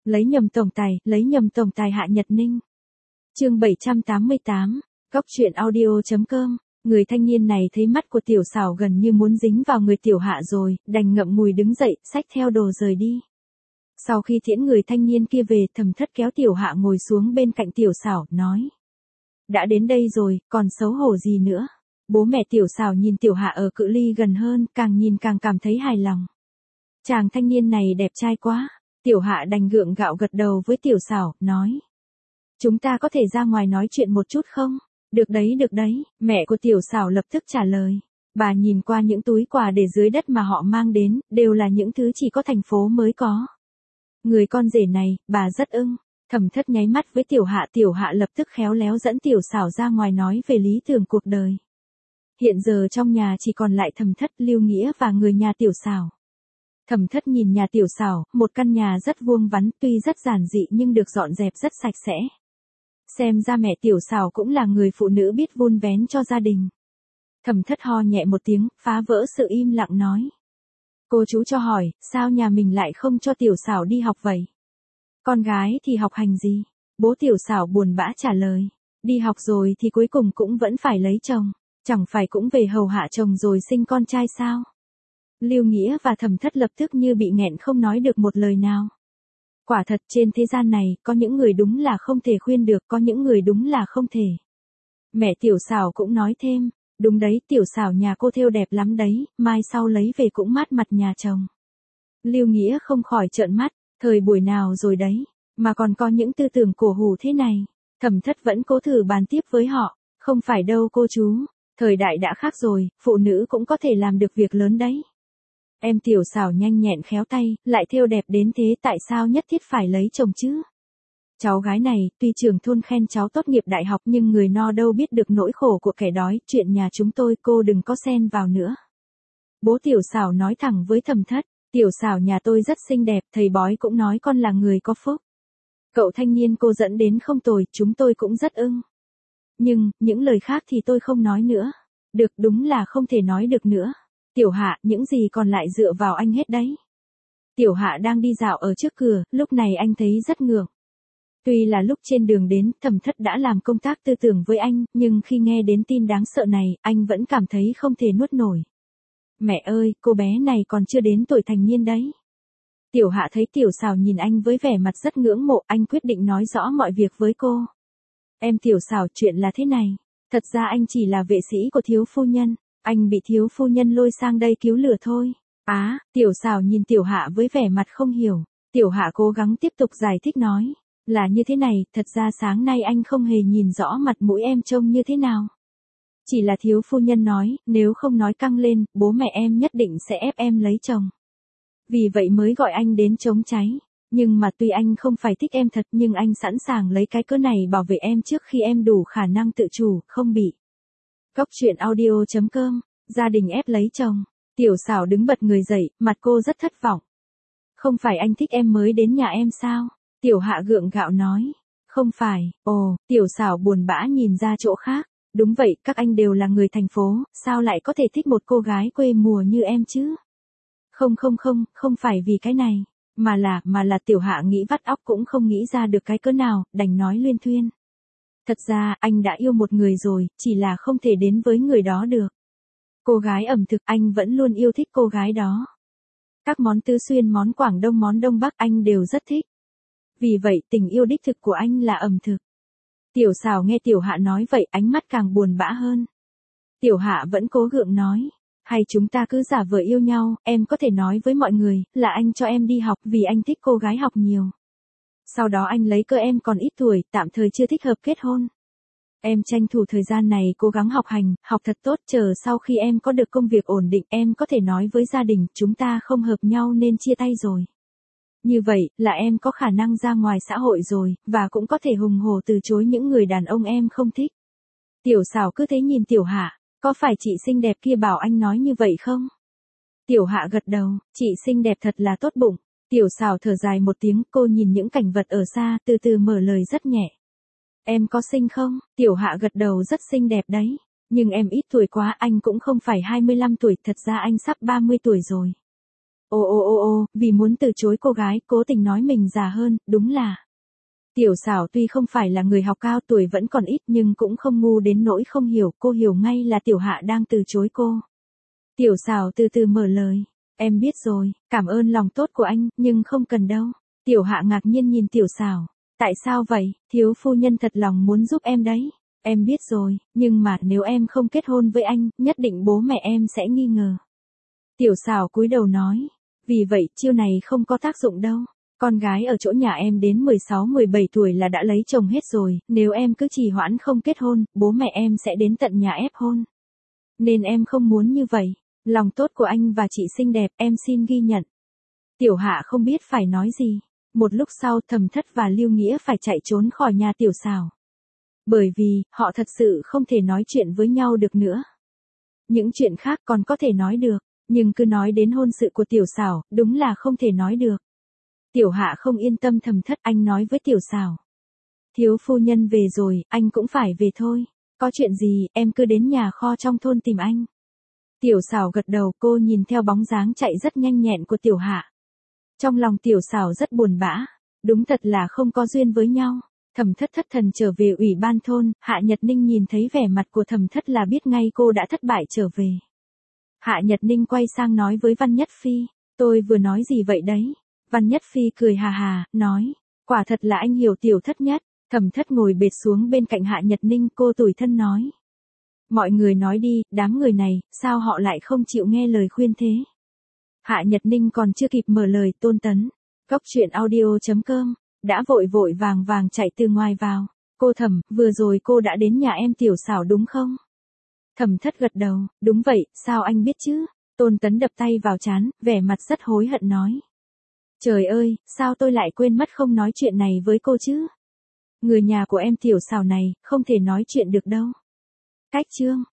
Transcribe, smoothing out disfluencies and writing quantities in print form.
lấy nhầm tổng tài Hạ Nhật Ninh. Chương 788, Góc truyện audio.com. Người thanh niên này thấy mắt của Tiểu Sảo gần như muốn dính vào người Tiểu Hạ rồi, đành ngậm ngùi đứng dậy, xách theo đồ rời đi. Sau khi tiễn người thanh niên kia về, Thẩm Thất kéo Tiểu Hạ ngồi xuống bên cạnh Tiểu Sảo, nói: đã đến đây rồi, còn xấu hổ gì nữa. Bố mẹ Tiểu Sảo nhìn Tiểu Hạ ở cự ly gần hơn, càng nhìn càng cảm thấy hài lòng. Chàng thanh niên này đẹp trai quá. Tiểu Hạ đành gượng gạo gật đầu với Tiểu Sảo, nói: chúng ta có thể ra ngoài nói chuyện một chút không? Được đấy, mẹ của Tiểu Sảo lập tức trả lời. Bà nhìn qua những túi quà để dưới đất mà họ mang đến, đều là những thứ chỉ có thành phố mới có. Người con rể này, bà rất ưng. Thẩm Thất nháy mắt với Tiểu Hạ lập tức khéo léo dẫn Tiểu Sảo ra ngoài nói về lý tưởng cuộc đời. Hiện giờ trong nhà chỉ còn lại Thẩm Thất, Lưu Nghĩa và người nhà Tiểu Sảo. Thẩm Thất nhìn nhà Tiểu Sảo, một căn nhà rất vuông vắn, tuy rất giản dị nhưng được dọn dẹp rất sạch sẽ. Xem ra mẹ Tiểu Sảo cũng là người phụ nữ biết vun vén cho gia đình. Thẩm Thất ho nhẹ một tiếng, phá vỡ sự im lặng nói: cô chú cho hỏi, sao nhà mình lại không cho Tiểu Sảo đi học vậy? Con gái thì học hành gì? Bố Tiểu Sảo buồn bã trả lời: đi học rồi thì cuối cùng cũng vẫn phải lấy chồng, chẳng phải cũng về hầu hạ chồng rồi sinh con trai sao? Lưu Nghĩa và Thẩm Thất lập tức như bị nghẹn không nói được một lời nào. Quả thật trên thế gian này, có những người đúng là không thể khuyên được, có những người đúng là không thể. Mẹ Tiểu Sảo cũng nói thêm: đúng đấy, Tiểu Sảo nhà cô thêu đẹp lắm đấy, mai sau lấy về cũng mát mặt nhà chồng. Lưu Nghĩa không khỏi trợn mắt, thời buổi nào rồi đấy, mà còn có những tư tưởng cổ hủ thế này. Thẩm Thất vẫn cố thử bàn tiếp với họ: không phải đâu cô chú, thời đại đã khác rồi, phụ nữ cũng có thể làm được việc lớn đấy. Em Tiểu Sảo nhanh nhẹn khéo tay, lại thêu đẹp đến thế tại sao nhất thiết phải lấy chồng chứ? Cháu gái này, tuy trưởng thôn khen cháu tốt nghiệp đại học nhưng người no đâu biết được nỗi khổ của kẻ đói, chuyện nhà chúng tôi cô đừng có xen vào nữa. Bố Tiểu Sảo nói thẳng với Thẩm Thất: Tiểu Sảo nhà tôi rất xinh đẹp, thầy bói cũng nói con là người có phúc. Cậu thanh niên cô dẫn đến không tồi, chúng tôi cũng rất ưng. Nhưng, những lời khác thì tôi không nói nữa. Được, đúng là không thể nói được nữa. Tiểu Hạ, những gì còn lại dựa vào anh hết đấy. Tiểu Hạ đang đi dạo ở trước cửa, lúc này anh thấy rất ngượng. Tuy là lúc trên đường đến, Thẩm Thất đã làm công tác tư tưởng với anh, nhưng khi nghe đến tin đáng sợ này, anh vẫn cảm thấy không thể nuốt nổi. Mẹ ơi, cô bé này còn chưa đến tuổi thành niên đấy. Tiểu Hạ thấy Tiểu Sảo nhìn anh với vẻ mặt rất ngưỡng mộ, anh quyết định nói rõ mọi việc với cô. Em Tiểu Sảo, chuyện là thế này. Thật ra anh chỉ là vệ sĩ của thiếu phu nhân. Anh bị thiếu phu nhân lôi sang đây cứu lửa thôi. Tiểu Sảo nhìn Tiểu Hạ với vẻ mặt không hiểu. Tiểu Hạ cố gắng tiếp tục giải thích nói: là như thế này, thật ra sáng nay anh không hề nhìn rõ mặt mũi em trông như thế nào. Chỉ là thiếu phu nhân nói, nếu không nói căng lên, bố mẹ em nhất định sẽ ép em lấy chồng. Vì vậy mới gọi anh đến chống cháy. Nhưng mà tuy anh không phải thích em thật nhưng anh sẵn sàng lấy cái cớ này bảo vệ em trước khi em đủ khả năng tự chủ, không bị. Góc truyện audio.com, gia đình ép lấy chồng. Tiểu Sảo đứng bật người dậy, mặt cô rất thất vọng. Không phải anh thích em mới đến nhà em sao? Tiểu Hạ gượng gạo nói. Không phải. Tiểu Sảo buồn bã nhìn ra chỗ khác. Đúng vậy, các anh đều là người thành phố, sao lại có thể thích một cô gái quê mùa như em chứ? Không phải vì cái này, mà là Tiểu Hạ nghĩ vắt óc cũng không nghĩ ra được cái cớ nào, đành nói luyên thuyên. Thật ra, anh đã yêu một người rồi, chỉ là không thể đến với người đó được. Cô gái ẩm thực, anh vẫn luôn yêu thích cô gái đó. Các món Tứ Xuyên, món Quảng Đông, món Đông Bắc anh đều rất thích. Vì vậy, tình yêu đích thực của anh là ẩm thực. Tiểu Sảo nghe Tiểu Hạ nói vậy, ánh mắt càng buồn bã hơn. Tiểu Hạ vẫn cố gượng nói: hay chúng ta cứ giả vờ yêu nhau, em có thể nói với mọi người, là anh cho em đi học vì anh thích cô gái học nhiều. Sau đó anh lấy cớ em còn ít tuổi, tạm thời chưa thích hợp kết hôn. Em tranh thủ thời gian này cố gắng học hành, học thật tốt, chờ sau khi em có được công việc ổn định, em có thể nói với gia đình, chúng ta không hợp nhau nên chia tay rồi. Như vậy, là em có khả năng ra ngoài xã hội rồi, và cũng có thể hùng hổ từ chối những người đàn ông em không thích. Tiểu Sảo cứ thế nhìn Tiểu Hạ: có phải chị xinh đẹp kia bảo anh nói như vậy không? Tiểu Hạ gật đầu: chị xinh đẹp thật là tốt bụng. Tiểu Sảo thở dài một tiếng, cô nhìn những cảnh vật ở xa, từ từ mở lời rất nhẹ. Em có xinh không? Tiểu Hạ gật đầu: rất xinh đẹp đấy. Nhưng em ít tuổi quá, anh cũng không phải 25 tuổi, thật ra anh sắp 30 tuổi rồi. Vì muốn từ chối cô gái, cố tình nói mình già hơn, đúng là. Tiểu xảo tuy không phải là người học cao, tuổi vẫn còn ít, nhưng cũng không ngu đến nỗi không hiểu, cô hiểu ngay là tiểu hạ đang từ chối cô. Tiểu xảo từ từ mở lời, em biết rồi, cảm ơn lòng tốt của anh, nhưng không cần đâu. Tiểu hạ ngạc nhiên nhìn tiểu xảo, tại sao vậy, thiếu phu nhân thật lòng muốn giúp em đấy. Em biết rồi, nhưng mà nếu em không kết hôn với anh, nhất định bố mẹ em sẽ nghi ngờ. Tiểu xảo cúi đầu nói, vì vậy chiêu này không có tác dụng đâu. Con gái ở chỗ nhà em đến 16-17 tuổi là đã lấy chồng hết rồi, nếu em cứ trì hoãn không kết hôn, bố mẹ em sẽ đến tận nhà ép hôn. Nên em không muốn như vậy. Lòng tốt của anh và chị xinh đẹp, em xin ghi nhận. Tiểu hạ không biết phải nói gì. Một lúc sau Thẩm Thất và Lưu Nghĩa phải chạy trốn khỏi nhà tiểu xảo. Bởi vì, họ thật sự không thể nói chuyện với nhau được nữa. Những chuyện khác còn có thể nói được, nhưng cứ nói đến hôn sự của tiểu xảo, đúng là không thể nói được. Tiểu hạ không yên tâm Thẩm Thất, anh nói với tiểu xảo. Thiếu phu nhân về rồi, anh cũng phải về thôi. Có chuyện gì, em cứ đến nhà kho trong thôn tìm anh. Tiểu xảo gật đầu, cô nhìn theo bóng dáng chạy rất nhanh nhẹn của tiểu hạ. Trong lòng tiểu xảo rất buồn bã. Đúng thật là không có duyên với nhau. Thẩm Thất thất thần trở về ủy ban thôn, Hạ Nhật Ninh nhìn thấy vẻ mặt của Thẩm Thất là biết ngay cô đã thất bại trở về. Hạ Nhật Ninh quay sang nói với Văn Nhất Phi, tôi vừa nói gì vậy đấy? Văn Nhất Phi cười hà hà, nói, quả thật là anh hiểu tiểu Thất nhất. Thẩm Thất ngồi bệt xuống bên cạnh Hạ Nhật Ninh, cô tủi thân nói. Mọi người nói đi, đám người này, sao họ lại không chịu nghe lời khuyên thế? Hạ Nhật Ninh còn chưa kịp mở lời, Tôn Tấn, Góc Truyện Audio.com, đã vội vội vàng vàng chạy từ ngoài vào. Cô Thẩm, vừa rồi cô đã đến nhà em tiểu xảo đúng không? Thẩm Thất gật đầu, đúng vậy, sao anh biết chứ? Tôn Tấn đập tay vào trán, vẻ mặt rất hối hận nói. Trời ơi, sao tôi lại quên mất không nói chuyện này với cô chứ? Người nhà của em tiểu xảo này, không thể nói chuyện được đâu. Cách chương.